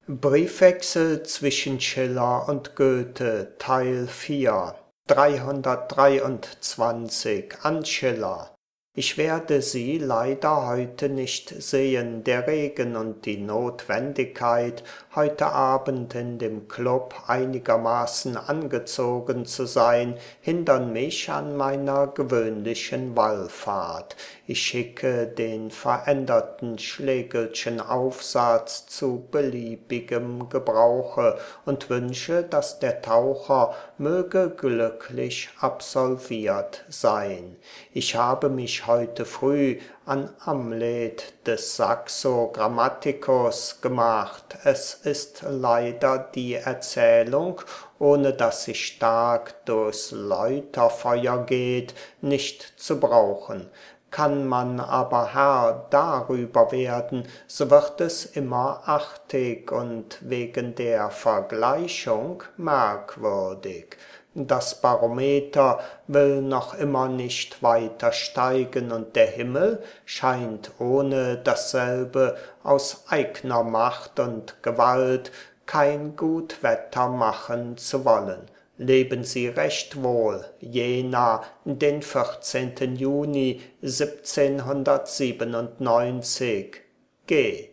Briefwechsel zwischen Schiller und Goethe, Teil 4, 323 an Schiller. Ich werde Sie leider heute nicht sehen. Der Regen und die Notwendigkeit, heute Abend in dem Club einigermaßen angezogen zu sein, hindern mich an meiner gewöhnlichen Wallfahrt. Ich schicke den veränderten Schlegelchen Aufsatz zu beliebigem Gebrauche und wünsche, dass der Taucher möge glücklich absolviert sein. Ich habe mich heute früh an Amlet des Saxo Grammaticus gemacht. Es ist leider die Erzählung, ohne dass sie stark durchs Läuterfeuer geht, nicht zu brauchen. Kann man aber Herr darüber werden, so wird es immer artig und wegen der Vergleichung merkwürdig. Das Barometer will noch immer nicht weiter steigen und der Himmel scheint ohne dasselbe aus eigner Macht und Gewalt kein gut Wetter machen zu wollen. Leben Sie recht wohl, Jena, den 14. Juni 1797. G.